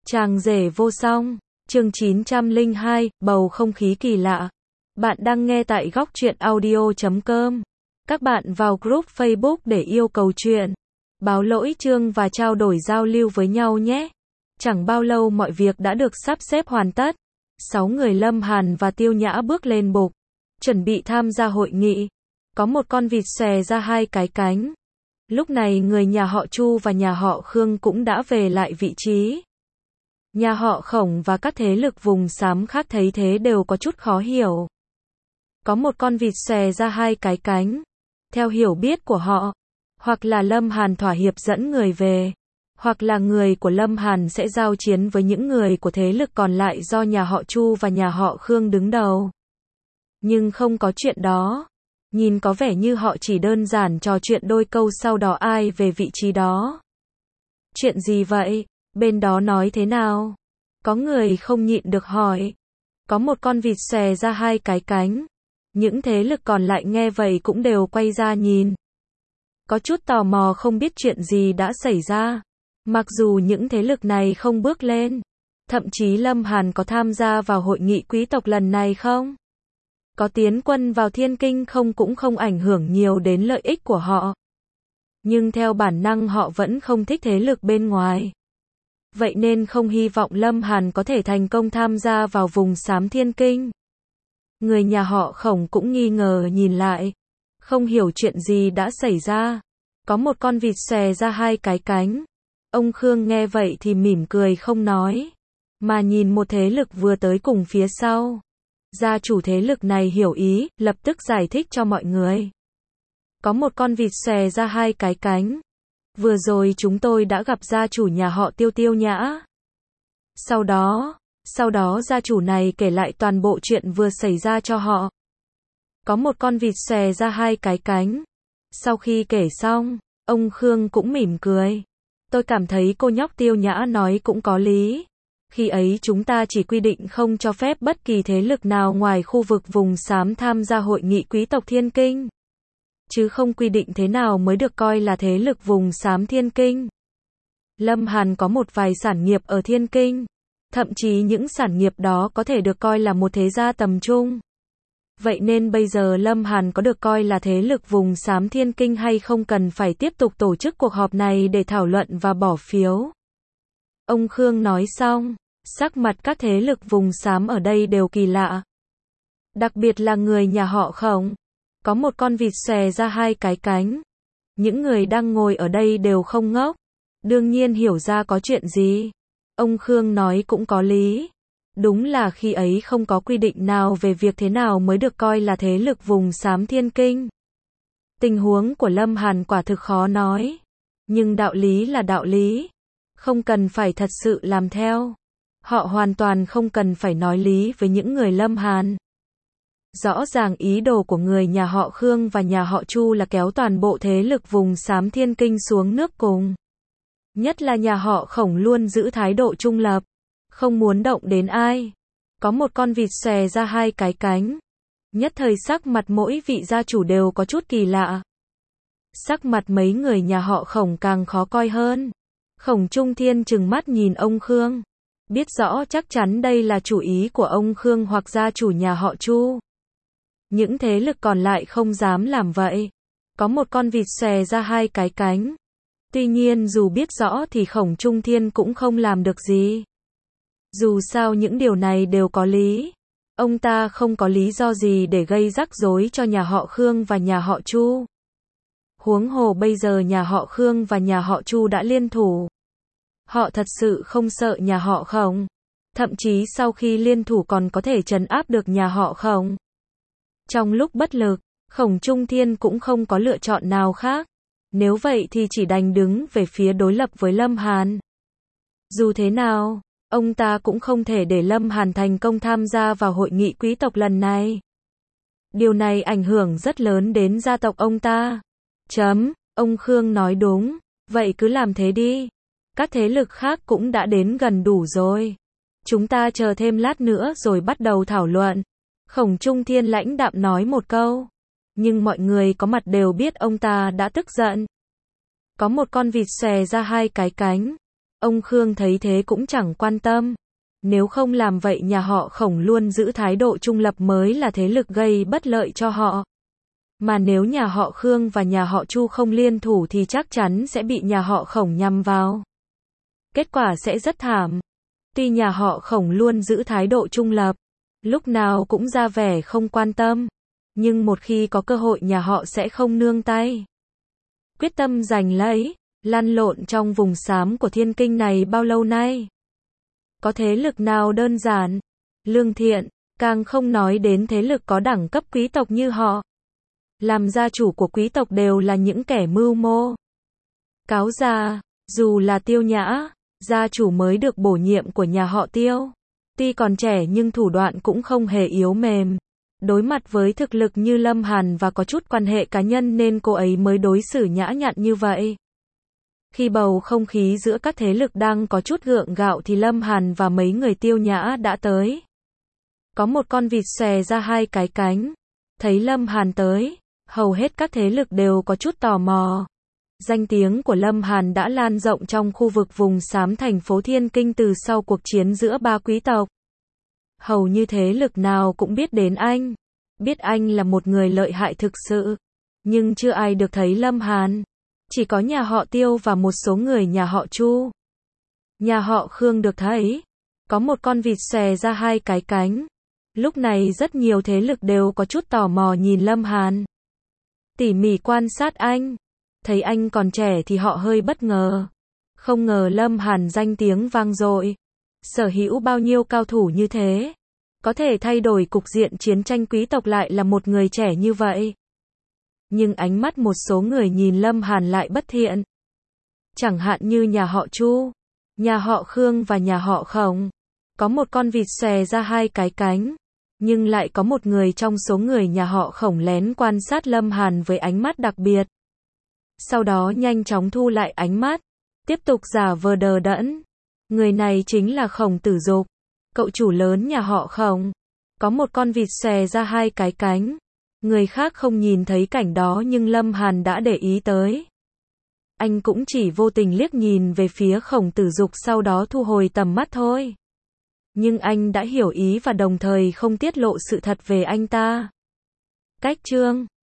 Chàng rể vô song, chương 902, bầu không khí kỳ lạ. Bạn đang nghe tại góc truyện audio.com. Các bạn vào group Facebook để yêu cầu chuyện, báo lỗi chương và trao đổi giao lưu với nhau nhé. Chẳng bao lâu mọi việc đã được sắp xếp hoàn tất. 6 người Lâm Hàn và Tiêu Nhã bước lên bục, chuẩn bị tham gia hội nghị. Có một con vịt xòe ra hai cái cánh. Lúc này người nhà họ Chu và nhà họ Khương cũng đã về lại vị trí. Nhà họ Khổng và các thế lực vùng xám khác thấy thế đều có chút khó hiểu. Có một con vịt xòe ra hai cái cánh. Theo hiểu biết của họ, hoặc là Lâm Hàn thỏa hiệp dẫn người về, hoặc là người của Lâm Hàn sẽ giao chiến với những người của thế lực còn lại do nhà họ Chu và nhà họ Khương đứng đầu. Nhưng không có chuyện đó. Nhìn có vẻ như họ chỉ đơn giản trò chuyện đôi câu sau đó ai về vị trí đó. Chuyện gì vậy? Bên đó nói thế nào? Có người không nhịn được hỏi. Có một con vịt xòe ra hai cái cánh. Những thế lực còn lại nghe vậy cũng đều quay ra nhìn. Có chút tò mò không biết chuyện gì đã xảy ra. Mặc dù những thế lực này không bước lên. Thậm chí Lâm Hàn có tham gia vào hội nghị quý tộc lần này không? Có tiến quân vào Thiên Kinh không cũng không ảnh hưởng nhiều đến lợi ích của họ. Nhưng theo bản năng họ vẫn không thích thế lực bên ngoài. Vậy nên không hy vọng Lâm Hàn có thể thành công tham gia vào vùng xám Thiên Kinh. Người nhà họ Khổng cũng nghi ngờ nhìn lại. Không hiểu chuyện gì đã xảy ra. Có một con vịt xòe ra hai cái cánh. Ông Khương nghe vậy thì mỉm cười không nói. Mà nhìn một thế lực vừa tới cùng phía sau. Gia chủ thế lực này hiểu ý, lập tức giải thích cho mọi người. Có một con vịt xòe ra hai cái cánh. Vừa rồi chúng tôi đã gặp gia chủ nhà họ Tiêu Nhã. Sau đó gia chủ này kể lại toàn bộ chuyện vừa xảy ra cho họ. Có một con vịt xòe ra hai cái cánh. Sau khi kể xong, ông Khương cũng mỉm cười. Tôi cảm thấy cô nhóc Tiêu Nhã nói cũng có lý. Khi ấy chúng ta chỉ quy định không cho phép bất kỳ thế lực nào ngoài khu vực vùng xám tham gia hội nghị quý tộc Thiên Kinh. Chứ không quy định thế nào mới được coi là thế lực vùng xám Thiên Kinh. Lâm Hàn có một vài sản nghiệp ở Thiên Kinh. Thậm chí những sản nghiệp đó có thể được coi là một thế gia tầm trung. Vậy nên bây giờ Lâm Hàn có được coi là thế lực vùng xám Thiên Kinh hay không cần phải tiếp tục tổ chức cuộc họp này để thảo luận và bỏ phiếu. Ông Khương nói xong, sắc mặt các thế lực vùng xám ở đây đều kỳ lạ. Đặc biệt là người nhà họ Khổng. Có một con vịt xòe ra hai cái cánh. Những người đang ngồi ở đây đều không ngốc. Đương nhiên hiểu ra có chuyện gì. Ông Khương nói cũng có lý. Đúng là khi ấy không có quy định nào về việc thế nào mới được coi là thế lực vùng xám Thiên Kinh. Tình huống của Lâm Hàn quả thực khó nói. Nhưng đạo lý là đạo lý. Không cần phải thật sự làm theo. Họ hoàn toàn không cần phải nói lý với những người Lâm Hàn. Rõ ràng ý đồ của người nhà họ Khương và nhà họ Chu là kéo toàn bộ thế lực vùng xám Thiên Kinh xuống nước cùng. Nhất là nhà họ Khổng luôn giữ thái độ trung lập. Không muốn động đến ai. Có một con vịt xòe ra hai cái cánh. Nhất thời sắc mặt mỗi vị gia chủ đều có chút kỳ lạ. Sắc mặt mấy người nhà họ Khổng càng khó coi hơn. Khổng Trung Thiên trừng mắt nhìn ông Khương. Biết rõ chắc chắn đây là chủ ý của ông Khương hoặc gia chủ nhà họ Chu. Những thế lực còn lại không dám làm vậy. Có một con vịt xòe ra hai cái cánh. Tuy nhiên dù biết rõ thì Khổng Trung Thiên cũng không làm được gì. Dù sao những điều này đều có lý. Ông ta không có lý do gì để gây rắc rối cho nhà họ Khương và nhà họ Chu. Huống hồ bây giờ nhà họ Khương và nhà họ Chu đã liên thủ. Họ thật sự không sợ nhà họ Khổng. Thậm chí sau khi liên thủ còn có thể trấn áp được nhà họ Khổng. Trong lúc bất lực, Khổng Trung Thiên cũng không có lựa chọn nào khác. Nếu vậy thì chỉ đành đứng về phía đối lập với Lâm Hàn. Dù thế nào, ông ta cũng không thể để Lâm Hàn thành công tham gia vào hội nghị quý tộc lần này. Điều này ảnh hưởng rất lớn đến gia tộc ông ta. Ông Khương nói đúng, vậy cứ làm thế đi. Các thế lực khác cũng đã đến gần đủ rồi. Chúng ta chờ thêm lát nữa rồi bắt đầu thảo luận. Khổng Trung Thiên lãnh đạm nói một câu. Nhưng mọi người có mặt đều biết ông ta đã tức giận. Có một con vịt xòe ra hai cái cánh. Ông Khương thấy thế cũng chẳng quan tâm. Nếu không làm vậy nhà họ Khổng luôn giữ thái độ trung lập mới là thế lực gây bất lợi cho họ. Mà nếu nhà họ Khương và nhà họ Chu không liên thủ thì chắc chắn sẽ bị nhà họ Khổng nhằm vào. Kết quả sẽ rất thảm. Tuy nhà họ Khổng luôn giữ thái độ trung lập, lúc nào cũng ra vẻ không quan tâm, nhưng một khi có cơ hội nhà họ sẽ không nương tay. Quyết tâm giành lấy, lăn lộn trong vùng xám của Thiên Kinh này bao lâu nay? Có thế lực nào đơn giản, lương thiện, càng không nói đến thế lực có đẳng cấp quý tộc như họ. Làm gia chủ của quý tộc đều là những kẻ mưu mô. Cáo già, dù là Tiêu Nhã, gia chủ mới được bổ nhiệm của nhà họ Tiêu. Tuy còn trẻ nhưng thủ đoạn cũng không hề yếu mềm. Đối mặt với thực lực như Lâm Hàn và có chút quan hệ cá nhân nên cô ấy mới đối xử nhã nhặn như vậy. Khi bầu không khí giữa các thế lực đang có chút gượng gạo thì Lâm Hàn và mấy người Tiêu Nhã đã tới. Có một con vịt xòe ra hai cái cánh. Thấy Lâm Hàn tới, hầu hết các thế lực đều có chút tò mò. Danh tiếng của Lâm Hàn đã lan rộng trong khu vực vùng xám thành phố Thiên Kinh từ sau cuộc chiến giữa ba quý tộc. Hầu như thế lực nào cũng biết đến anh. Biết anh là một người lợi hại thực sự. Nhưng chưa ai được thấy Lâm Hàn. Chỉ có nhà họ Tiêu và một số người nhà họ Chu. Nhà họ Khương được thấy. Có một con vịt xòe ra hai cái cánh. Lúc này rất nhiều thế lực đều có chút tò mò nhìn Lâm Hàn. Tỉ mỉ quan sát anh. Thấy anh còn trẻ thì họ hơi bất ngờ. Không ngờ Lâm Hàn danh tiếng vang dội. Sở hữu bao nhiêu cao thủ như thế. Có thể thay đổi cục diện chiến tranh quý tộc lại là một người trẻ như vậy. Nhưng ánh mắt một số người nhìn Lâm Hàn lại bất thiện. Chẳng hạn như nhà họ Chu, nhà họ Khương và nhà họ Khổng. Có một con vịt xòe ra hai cái cánh. Nhưng lại có một người trong số người nhà họ Khổng lén quan sát Lâm Hàn với ánh mắt đặc biệt. Sau đó nhanh chóng thu lại ánh mắt. Tiếp tục giả vờ đờ đẫn. Người này chính là Khổng Tử Dục, cậu chủ lớn nhà họ Khổng. Có một con vịt xòe ra hai cái cánh. Người khác không nhìn thấy cảnh đó nhưng Lâm Hàn đã để ý tới. Anh cũng chỉ vô tình liếc nhìn về phía Khổng Tử Dục sau đó thu hồi tầm mắt thôi. Nhưng anh đã hiểu ý và đồng thời không tiết lộ sự thật về anh ta. Cách chương